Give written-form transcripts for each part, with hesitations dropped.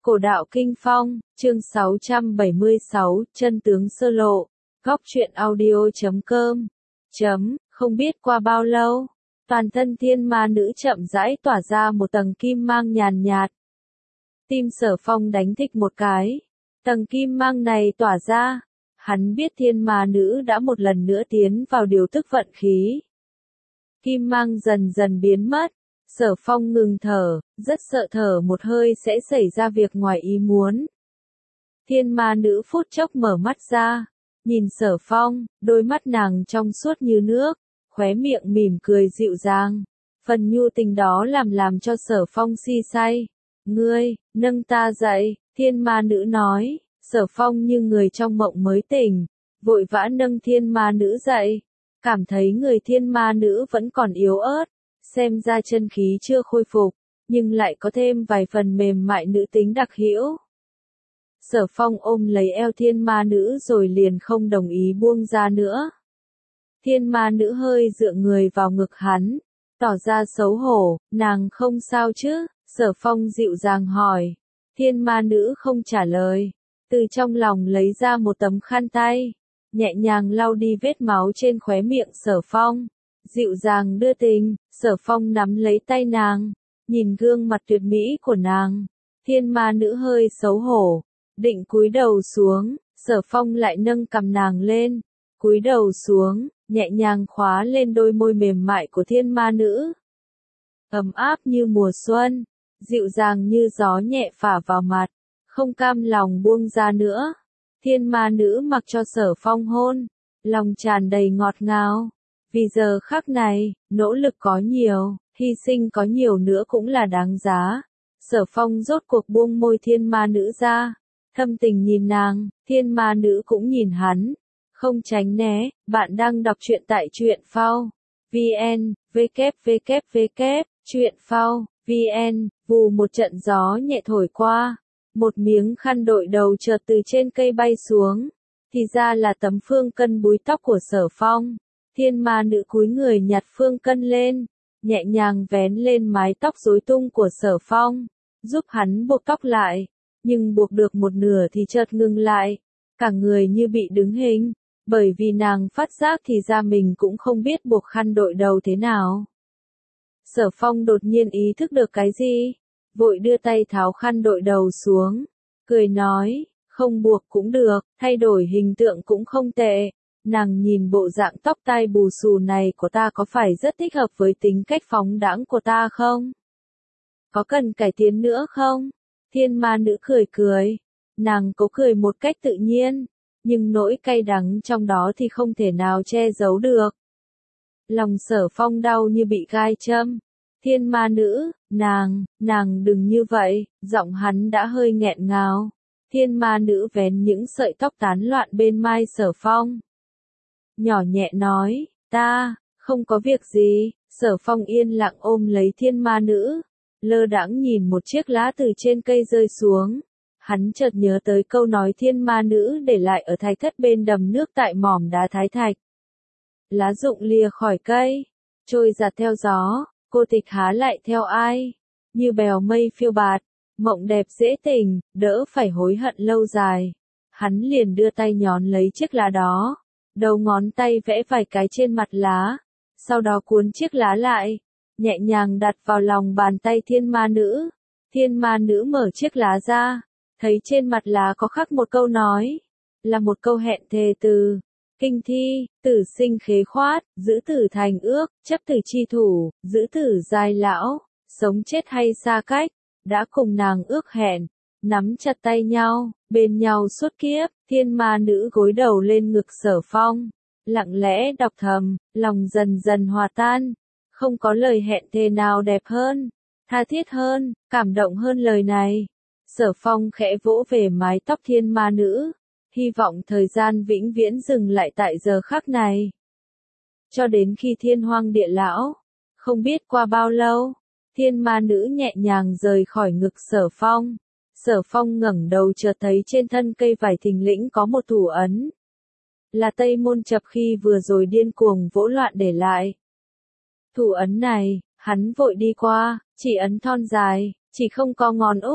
Cổ đạo Kinh Phong, chương 676, chân tướng sơ lộ. Góc truyện audio.com. Không biết qua bao lâu, toàn thân thiên ma nữ chậm rãi tỏa ra một tầng kim mang nhàn nhạt. Tim Sở Phong đánh thịch một cái. Tầng kim mang này tỏa ra, hắn biết thiên ma nữ đã một lần nữa tiến vào điều tức vận khí. Kim mang dần dần biến mất. Sở Phong ngừng thở, rất sợ thở một hơi sẽ xảy ra việc ngoài ý muốn. Thiên ma nữ phút chốc mở mắt ra, nhìn Sở Phong, đôi mắt nàng trong suốt như nước, khóe miệng mỉm cười dịu dàng. Phần nhu tình đó làm cho Sở Phong si say. Ngươi, nâng ta dậy, thiên ma nữ nói. Sở Phong như người trong mộng mới tỉnh, vội vã nâng thiên ma nữ dậy. Cảm thấy người thiên ma nữ vẫn còn yếu ớt. Xem ra chân khí chưa khôi phục, nhưng lại có thêm vài phần mềm mại nữ tính đặc hữu. Sở Phong ôm lấy eo thiên ma nữ rồi liền không đồng ý buông ra nữa. Thiên ma nữ hơi dựa người vào ngực hắn, tỏ ra xấu hổ, nàng không sao chứ? Sở Phong dịu dàng hỏi. Thiên ma nữ không trả lời, từ trong lòng lấy ra một tấm khăn tay, nhẹ nhàng lau đi vết máu trên khóe miệng Sở Phong. Dịu dàng đưa tình, Sở Phong nắm lấy tay nàng, nhìn gương mặt tuyệt mỹ của nàng. Thiên ma nữ hơi xấu hổ, định cúi đầu xuống, Sở Phong lại nâng cằm nàng lên, cúi đầu xuống, nhẹ nhàng khóa lên đôi môi mềm mại của thiên ma nữ. Ấm áp như mùa xuân, dịu dàng như gió nhẹ phả vào mặt, không cam lòng buông ra nữa. Thiên ma nữ mặc cho Sở Phong hôn, lòng tràn đầy ngọt ngào. Vì giờ khắc này, nỗ lực có nhiều, hy sinh có nhiều nữa cũng là đáng giá. Sở Phong rốt cuộc buông môi thiên ma nữ ra, thâm tình nhìn nàng, thiên ma nữ cũng nhìn hắn, không tránh né. Bạn đang đọc truyện tại truyện phao vn, www, truyện phao vn. Vù một trận gió nhẹ thổi qua, một miếng khăn đội đầu chợt từ trên cây bay xuống, thì ra là tấm phương cân búi tóc của Sở Phong. Thiên ma nữ cúi người nhặt phương cân lên, nhẹ nhàng vén lên mái tóc rối tung của Sở Phong, giúp hắn buộc tóc lại, nhưng buộc được một nửa thì chợt ngừng lại, cả người như bị đứng hình, bởi vì nàng phát giác thì ra mình cũng không biết buộc khăn đội đầu thế nào. Sở Phong đột nhiên ý thức được cái gì, vội đưa tay tháo khăn đội đầu xuống, cười nói, không buộc cũng được, thay đổi hình tượng cũng không tệ. Nàng nhìn bộ dạng tóc tai bù xù này của ta có phải rất thích hợp với tính cách phóng đãng của ta không? Có cần cải tiến nữa không? Thiên ma nữ cười cười. Nàng cố cười một cách tự nhiên, nhưng nỗi cay đắng trong đó thì không thể nào che giấu được. Lòng Sở Phong đau như bị gai châm. Thiên ma nữ, nàng đừng như vậy, giọng hắn đã hơi nghẹn ngào. Thiên ma nữ vén những sợi tóc tán loạn bên mai Sở Phong. Nhỏ nhẹ nói, ta, không có việc gì. Sở Phong yên lặng ôm lấy thiên ma nữ, lơ đãng nhìn một chiếc lá từ trên cây rơi xuống. Hắn chợt nhớ tới câu nói thiên ma nữ để lại ở thạch thất bên đầm nước tại mỏm đá Thái Thạch. Lá rụng lìa khỏi cây, trôi giạt theo gió, cô tịch há lại theo ai, như bèo mây phiêu bạt, mộng đẹp dễ tỉnh, đỡ phải hối hận lâu dài. Hắn liền đưa tay nhón lấy chiếc lá đó. Đầu ngón tay vẽ vài cái trên mặt lá, sau đó cuốn chiếc lá lại, nhẹ nhàng đặt vào lòng bàn tay thiên ma nữ. Thiên ma nữ mở chiếc lá ra, thấy trên mặt lá có khắc một câu nói, là một câu hẹn thề từ. Kinh thi, tử sinh khế khoát, giữ tử thành ước, chấp tử chi thủ, giữ tử giai lão, sống chết hay xa cách, đã cùng nàng ước hẹn, nắm chặt tay nhau, bên nhau suốt kiếp. Thiên ma nữ gối đầu lên ngực Sở Phong, lặng lẽ đọc thầm, lòng dần dần hòa tan. Không có lời hẹn thề nào đẹp hơn, tha thiết hơn, cảm động hơn lời này. Sở Phong khẽ vỗ về mái tóc thiên ma nữ, hy vọng thời gian vĩnh viễn dừng lại tại giờ khắc này. Cho đến khi thiên hoang địa lão, không biết qua bao lâu, thiên ma nữ nhẹ nhàng rời khỏi ngực Sở Phong. Sở Phong ngẩng đầu chợt thấy trên thân cây vải thình lĩnh có một thủ ấn. Là Tây Môn Chập khi vừa rồi điên cuồng vỗ loạn để lại. Thủ ấn này, hắn vội đi qua, chỉ ấn thon dài, chỉ không có ngón út,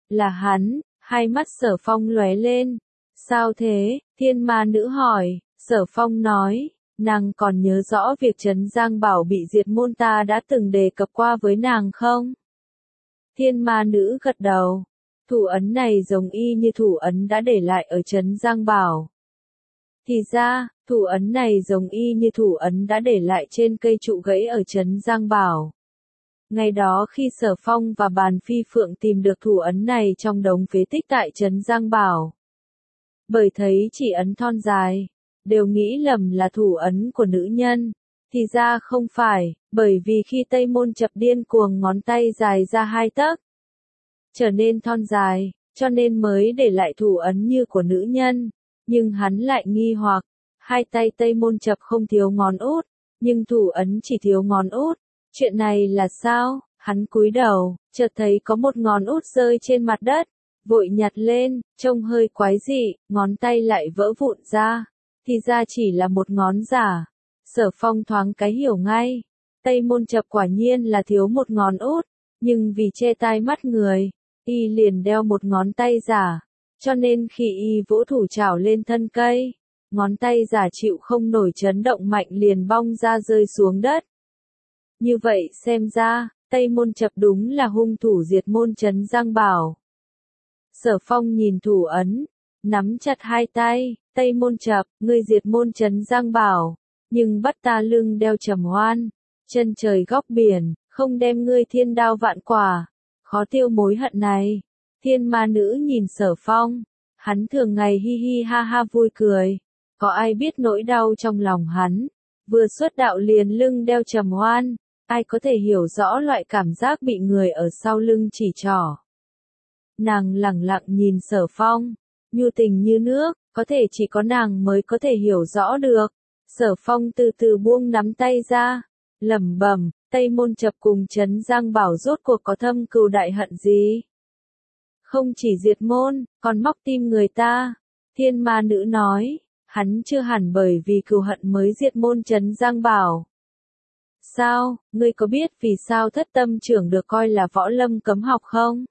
Là hắn, hai mắt Sở Phong lóe lên. Sao thế? Thiên ma nữ hỏi. Sở Phong nói, nàng còn nhớ rõ việc Trấn Giang Bảo bị diệt môn ta đã từng đề cập qua với nàng không? Thiên ma nữ gật đầu. Thủ ấn này giống y như thủ ấn đã để lại ở Trấn Giang Bảo. Thì ra, thủ ấn này giống y như thủ ấn đã để lại trên cây trụ gãy ở Trấn Giang Bảo. Ngày đó khi Sở Phong và Bàn Phi Phượng tìm được thủ ấn này trong đống phế tích tại Trấn Giang Bảo. Bởi thấy chỉ ấn thon dài, đều nghĩ lầm là thủ ấn của nữ nhân. Thì ra không phải, bởi vì khi Tây Môn Chập điên cuồng ngón tay dài ra 2 tấc, trở nên thon dài, cho nên mới để lại thủ ấn như của nữ nhân. Nhưng hắn lại nghi hoặc, hai tay Tây Môn Chập không thiếu ngón út, nhưng thủ ấn chỉ thiếu ngón út. Chuyện này là sao? Hắn cúi đầu, chợt thấy có một ngón út rơi trên mặt đất, vội nhặt lên, trông hơi quái dị, ngón tay lại vỡ vụn ra. Thì ra chỉ là một ngón giả. Sở Phong thoáng cái hiểu ngay. Tây Môn Chập quả nhiên là thiếu một ngón út, nhưng vì che tai mắt người, y liền đeo một ngón tay giả. Cho nên khi y vỗ thủ trảo lên thân cây, ngón tay giả chịu không nổi chấn động mạnh liền bong ra rơi xuống đất. Như vậy xem ra, Tây Môn Chập đúng là hung thủ diệt môn Trấn Giang Bảo. Sở Phong nhìn thủ ấn, nắm chặt hai tay. Tây Môn Chập, ngươi diệt môn Trấn Giang Bảo, nhưng bắt ta lưng đeo trầm hoan, chân trời góc biển, không đem ngươi thiên đao vạn quả, khó tiêu mối hận này. Thiên ma nữ nhìn Sở Phong, hắn thường ngày hi hi ha ha vui cười, có ai biết nỗi đau trong lòng hắn, vừa xuất đạo liền lưng đeo trầm hoan, ai có thể hiểu rõ loại cảm giác bị người ở sau lưng chỉ trỏ. Nàng lẳng lặng nhìn Sở Phong, nhu tình như nước, có thể chỉ có nàng mới có thể hiểu rõ được. Sở Phong từ từ buông nắm tay ra, lẩm bẩm, Tây Môn Chập cùng Trấn Giang Bảo rốt cuộc có thâm cừu đại hận gì? Không chỉ diệt môn, còn móc tim người ta. Thiên ma nữ nói, hắn chưa hẳn bởi vì cừu hận mới diệt môn Trấn Giang Bảo. Sao, ngươi có biết vì sao Thất Tâm Trưởng được coi là võ lâm cấm học không?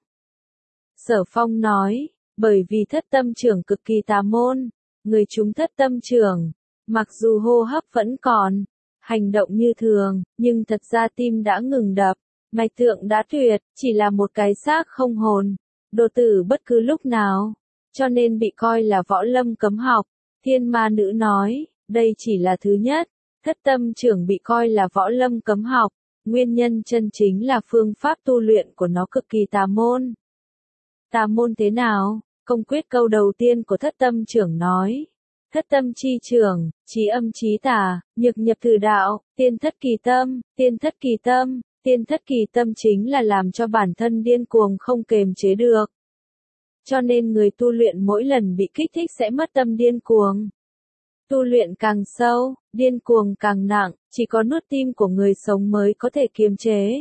Sở Phong nói, bởi vì Thất Tâm Trưởng cực kỳ tà môn, người chúng Thất Tâm Trưởng, mặc dù hô hấp vẫn còn, hành động như thường, nhưng thật ra tim đã ngừng đập, mạch tượng đã tuyệt, chỉ là một cái xác không hồn, đột tử bất cứ lúc nào, cho nên bị coi là võ lâm cấm học. Thiên ma nữ nói, đây chỉ là thứ nhất. Thất Tâm Trưởng bị coi là võ lâm cấm học, nguyên nhân chân chính là phương pháp tu luyện của nó cực kỳ tà môn. Tà môn thế nào? Công quyết câu đầu tiên của Thất Tâm Trưởng nói. Thất tâm chi trưởng, trí âm trí tà, nhược nhập từ đạo, tiên thất kỳ tâm, tiên thất kỳ tâm. Tiên thất kỳ tâm chính là làm cho bản thân điên cuồng không kềm chế được. Cho nên người tu luyện mỗi lần bị kích thích sẽ mất tâm điên cuồng. Tu luyện càng sâu, điên cuồng càng nặng, chỉ có nuốt tim của người sống mới có thể kiềm chế.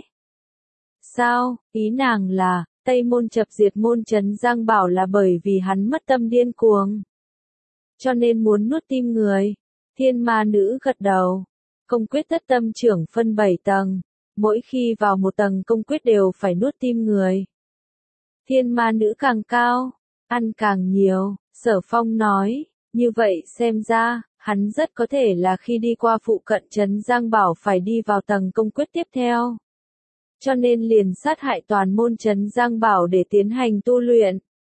Sao, ý nàng là, Tây Môn Chập diệt môn Trấn Giang Bảo là bởi vì hắn mất tâm điên cuồng. Cho nên muốn nuốt tim người. Thiên ma nữ gật đầu. Công quyết Thất Tâm Trưởng phân 7 tầng. Mỗi khi vào một tầng công quyết đều phải nuốt tim người. Thiên ma nữ càng cao, ăn càng nhiều, Sở Phong nói. Như vậy xem ra, hắn rất có thể là khi đi qua phụ cận Trấn Giang Bảo phải đi vào tầng công quyết tiếp theo. Cho nên liền sát hại toàn môn Trấn Giang Bảo để tiến hành tu luyện.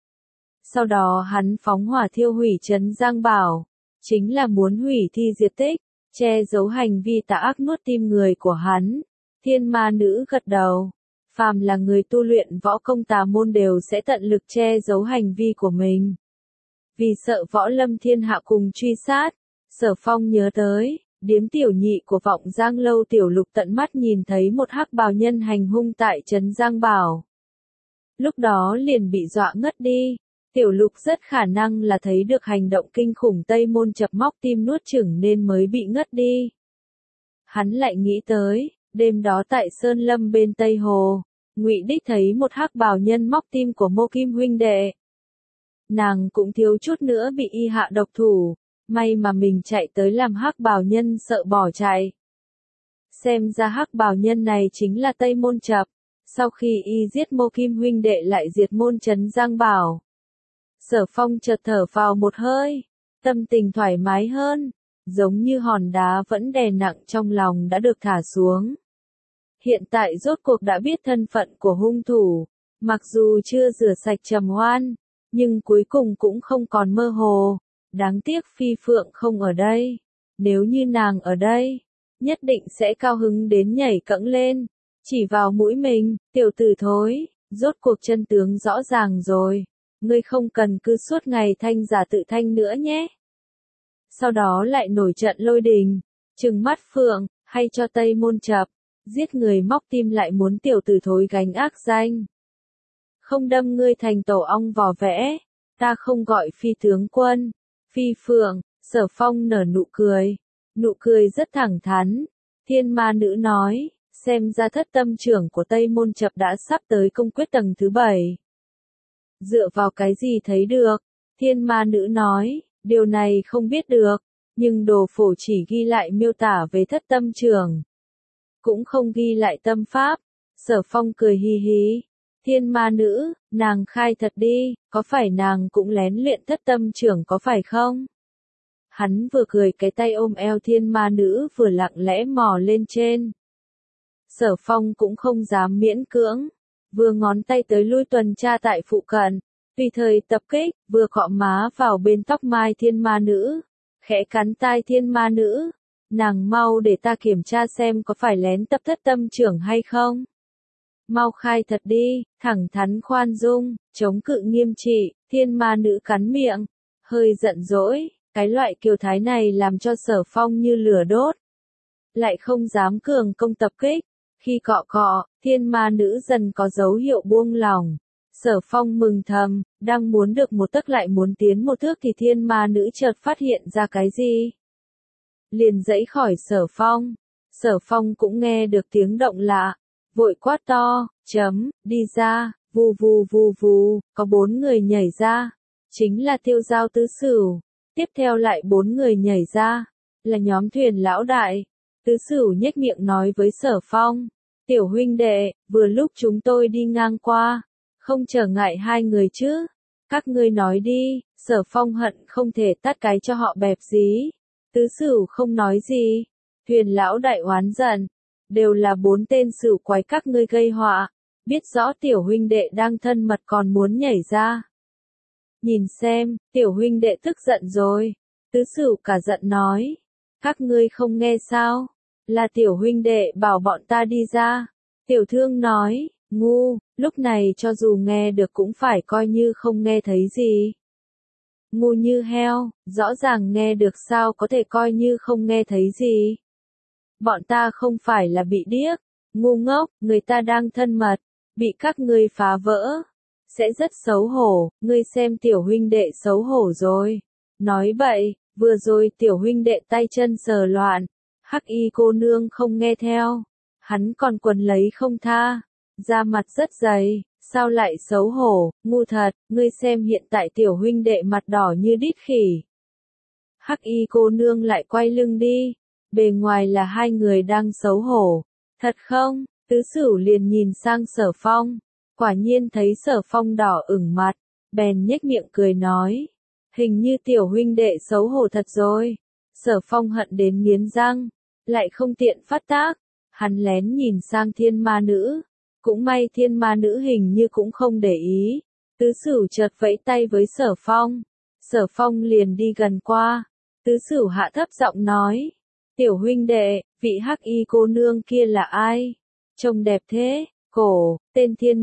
Sau đó hắn phóng hỏa thiêu hủy Trấn Giang Bảo, chính là muốn hủy thi diệt tích, che giấu hành vi tà ác nuốt tim người của hắn. Thiên ma nữ gật đầu. Phàm là người tu luyện võ công tà môn đều sẽ tận lực che giấu hành vi của mình. Vì sợ võ lâm thiên hạ cùng truy sát, Sở Phong nhớ tới, điếm tiểu nhị của Vọng Giang Lâu Tiểu Lục tận mắt nhìn thấy một hắc bào nhân hành hung tại Trấn Giang Bảo. Lúc đó liền bị dọa ngất đi. Tiểu Lục rất khả năng là thấy được hành động kinh khủng Tây Môn Chập móc tim nuốt chửng nên mới bị ngất đi. Hắn lại nghĩ tới, đêm đó tại Sơn Lâm bên Tây Hồ, Ngụy Đích thấy một hắc bào nhân móc tim của Mộ Kim huynh đệ. Nàng cũng thiếu chút nữa bị y hạ độc thủ, may mà mình chạy tới làm hắc bào nhân sợ bỏ chạy. Xem ra hắc bào nhân này chính là Tây Môn Chập. Sau khi y giết Mộ Kim huynh đệ lại diệt môn trấn Giang Bảo. Sở Phong chợt thở vào một hơi, tâm tình thoải mái hơn, giống như hòn đá vẫn đè nặng trong lòng đã được thả xuống. Hiện tại rốt cuộc đã biết thân phận của hung thủ, mặc dù chưa rửa sạch trầm hoan, nhưng cuối cùng cũng không còn mơ hồ. Đáng tiếc Phi Phượng không ở đây, nếu như nàng ở đây, nhất định sẽ cao hứng đến nhảy cẫng lên, chỉ vào mũi mình, tiểu tử thối, rốt cuộc chân tướng rõ ràng rồi, ngươi không cần cứ suốt ngày thanh giả tự thanh nữa nhé. Sau đó lại nổi trận lôi đình, trừng mắt Phượng, hay cho Tây Môn chập, giết người móc tim lại muốn tiểu tử thối gánh ác danh. Không đâm ngươi thành tổ ong vò vẽ, ta không gọi Phi tướng quân, Phi Phượng. Sở Phong nở nụ cười rất thẳng thắn. Thiên ma nữ nói, xem ra thất tâm trưởng của Tây Môn chập đã sắp tới công quyết tầng thứ 7. Dựa vào cái gì thấy được? Thiên ma nữ nói, điều này không biết được, nhưng đồ phổ chỉ ghi lại miêu tả về thất tâm trưởng, cũng không ghi lại tâm pháp. Sở Phong cười hì hì. Thiên ma nữ, nàng khai thật đi, có phải nàng cũng lén luyện thất tâm trưởng có phải không? Hắn vừa cười cái tay ôm eo thiên ma nữ vừa lặng lẽ mò lên trên. Sở Phong cũng không dám miễn cưỡng, vừa ngón tay tới lui tuần tra tại phụ cận, tùy thời tập kích, vừa cọ má vào bên tóc mai thiên ma nữ, khẽ cắn tai thiên ma nữ, nàng mau để ta kiểm tra xem có phải lén tập thất tâm trưởng hay không. Mau khai thật đi, thẳng thắn khoan dung, chống cự nghiêm trị, thiên ma nữ cắn miệng, hơi giận dỗi, cái loại kiều thái này làm cho Sở Phong như lửa đốt. Lại không dám cường công tập kích, khi cọ cọ, thiên ma nữ dần có dấu hiệu buông lỏng. Sở Phong mừng thầm, đang muốn được một tấc lại muốn tiến một thước thì thiên ma nữ chợt phát hiện ra cái gì. Liền dãy khỏi Sở Phong. Sở Phong cũng nghe được tiếng động lạ, vội quát to, đi ra, vù vù vù vù, có 4 người nhảy ra. Chính là Tiêu Giao tứ sửu. Tiếp theo lại 4 người nhảy ra, là nhóm Thuyền lão đại. Tứ sửu nhếch miệng nói với Sở Phong, tiểu huynh đệ, vừa lúc chúng tôi đi ngang qua, không trở ngại 2 người chứ. Các ngươi nói đi. Sở Phong hận không thể tát cái cho họ bẹp dí. Tứ sửu không nói gì. Thuyền lão đại oán giận, đều là 4 tên sửu quái các ngươi gây họa, biết rõ tiểu huynh đệ đang thân mật còn muốn nhảy ra. Nhìn xem, tiểu huynh đệ tức giận rồi. Tứ sửu cả giận nói, các ngươi không nghe sao? Là tiểu huynh đệ bảo bọn ta đi ra. Tiểu thương nói, ngu, lúc này cho dù nghe được cũng phải coi như không nghe thấy gì. Ngu như heo, rõ ràng nghe được sao có thể coi như không nghe thấy gì. Bọn ta không phải là bị điếc, ngu ngốc, người ta đang thân mật, bị các ngươi phá vỡ. Sẽ rất xấu hổ, ngươi xem tiểu huynh đệ xấu hổ rồi. Nói bậy, vừa rồi tiểu huynh đệ tay chân sờ loạn, Hắc Y cô nương không nghe theo, hắn còn quấn lấy không tha, da mặt rất dày, sao lại xấu hổ, ngu thật, ngươi xem hiện tại tiểu huynh đệ mặt đỏ như đít khỉ. Hắc Y cô nương lại quay lưng đi, bề ngoài là 2 người đang xấu hổ, thật không? Tứ sửu liền nhìn sang Sở Phong. Quả nhiên thấy Sở Phong đỏ ửng mặt, bèn nhếch miệng cười nói, hình như tiểu huynh đệ xấu hổ thật rồi. Sở Phong hận đến nghiến răng, lại không tiện phát tác, hắn lén nhìn sang thiên ma nữ, cũng may thiên ma nữ hình như cũng không để ý. Tứ sửu chợt vẫy tay với Sở Phong, Sở Phong liền đi gần qua, tứ sửu hạ thấp giọng nói, tiểu huynh đệ, vị Hắc Y cô nương kia là ai? Trông đẹp thế. Cổ, tên thiên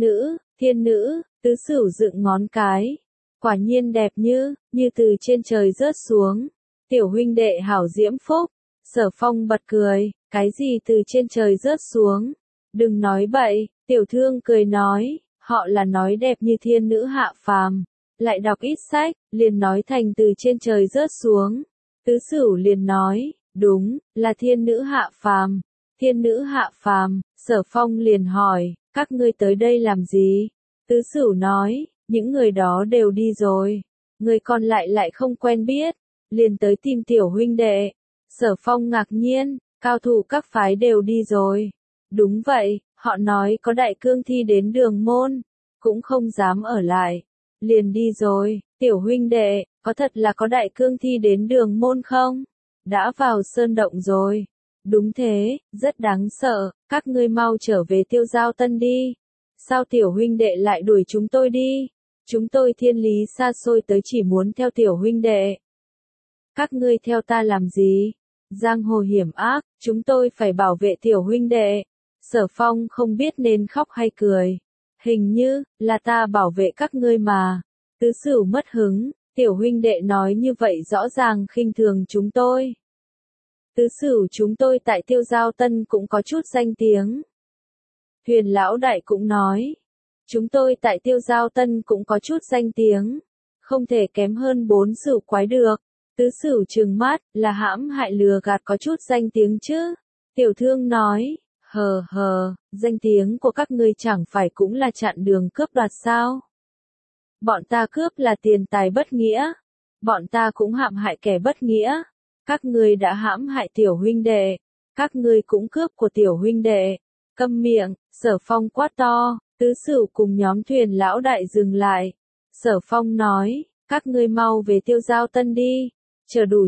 nữ, tứ sửu dựng ngón cái. Quả nhiên đẹp như từ trên trời rớt xuống. Tiểu huynh đệ hảo diễm phúc. Sở Phong bật cười, cái gì từ trên trời rớt xuống? Đừng nói bậy, tiểu thương cười nói, họ là nói đẹp như thiên nữ hạ phàm. Lại đọc ít sách, liền nói thành từ trên trời rớt xuống. Tứ sửu liền nói, đúng, là thiên nữ hạ phàm. Thiên nữ hạ phàm. Sở Phong liền hỏi, các ngươi tới đây làm gì? Tứ sửu nói, những người đó đều đi rồi. Người còn lại không quen biết, liền tới tìm tiểu huynh đệ. Sở Phong ngạc nhiên, cao thủ các phái đều đi rồi. Đúng vậy, Họ nói có đại cương thi đến Đường Môn, cũng không dám ở lại, liền đi rồi. Tiểu huynh đệ, có thật là có đại cương thi đến Đường Môn không? Đã vào sơn động rồi. Đúng thế, rất đáng sợ, các ngươi mau trở về Tiêu Giao Tân đi. Sao tiểu huynh đệ lại đuổi chúng tôi đi? Chúng tôi thiên lý xa xôi tới chỉ muốn theo tiểu huynh đệ. Các ngươi theo ta làm gì? Giang hồ hiểm ác, chúng tôi phải bảo vệ tiểu huynh đệ. Sở Phong không biết nên khóc hay cười. Hình như, là ta bảo vệ các ngươi mà. Tứ Sửu mất hứng, tiểu huynh đệ nói như vậy rõ ràng khinh thường chúng tôi. Tứ Sửu chúng tôi tại Tiêu Giao Tân cũng có chút danh tiếng. Huyền Lão Đại cũng nói. Chúng tôi tại Tiêu Giao Tân cũng có chút danh tiếng. Không thể kém hơn 4 Sửu quái được. Tứ Sửu trừng mắt, là hãm hại lừa gạt có chút danh tiếng chứ. Tiểu Thương nói, danh tiếng của các ngươi chẳng phải cũng là chặn đường cướp đoạt sao? Bọn ta cướp là tiền tài bất nghĩa. Bọn ta cũng hãm hại kẻ bất nghĩa. Các ngươi đã hãm hại tiểu huynh đệ. Các ngươi cũng cướp của tiểu huynh đệ. Câm miệng, Sở Phong quát to, Tứ Sửu cùng nhóm Thuyền Lão Đại dừng lại. Sở Phong nói, các ngươi mau về Tiêu Giao Tân đi. Chờ đủ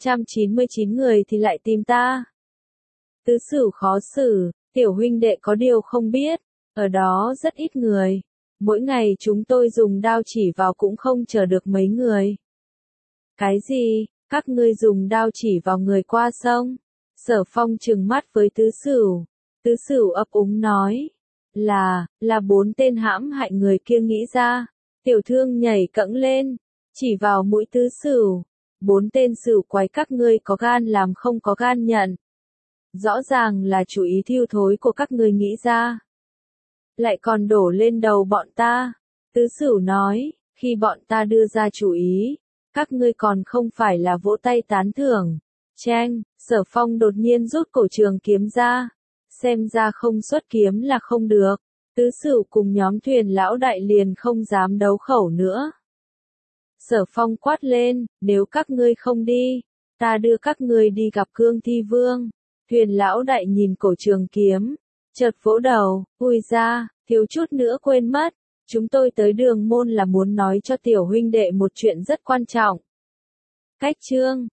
999 người thì lại tìm ta. Tứ Sửu khó xử, tiểu huynh đệ có điều không biết, ở đó rất ít người. Mỗi ngày chúng tôi dùng đao chỉ vào cũng không chờ được mấy người. Cái gì, các ngươi dùng đao chỉ vào người qua sông? Sở Phong trừng mắt với Tứ Sửu. Tứ Sửu ấp úng nói, là 4 tên hãm hại người kia nghĩ ra. Tiểu Thương nhảy cẫng lên, chỉ vào mũi Tứ Sửu. 4 tên sửu quái các ngươi có gan làm không có gan nhận. Rõ ràng là chủ ý thiêu thối của các ngươi nghĩ ra. Lại còn đổ lên đầu bọn ta. Tứ Sửu nói, khi bọn ta đưa ra chủ ý, các ngươi còn không phải là vỗ tay tán thưởng. Cheng, Sở Phong đột nhiên rút cổ trường kiếm ra. Xem ra không xuất kiếm là không được. Tứ Sửu cùng nhóm Thuyền Lão Đại liền không dám đấu khẩu nữa. Sở Phong quát lên, nếu các ngươi không đi, ta đưa các ngươi đi gặp Cương Thi Vương. Thuyền Lão Đại nhìn cổ trường kiếm, chợt vỗ đầu, ui ra, thiếu chút nữa quên mất. Chúng tôi tới Đường Môn là muốn nói cho tiểu huynh đệ một chuyện rất quan trọng. Cách chương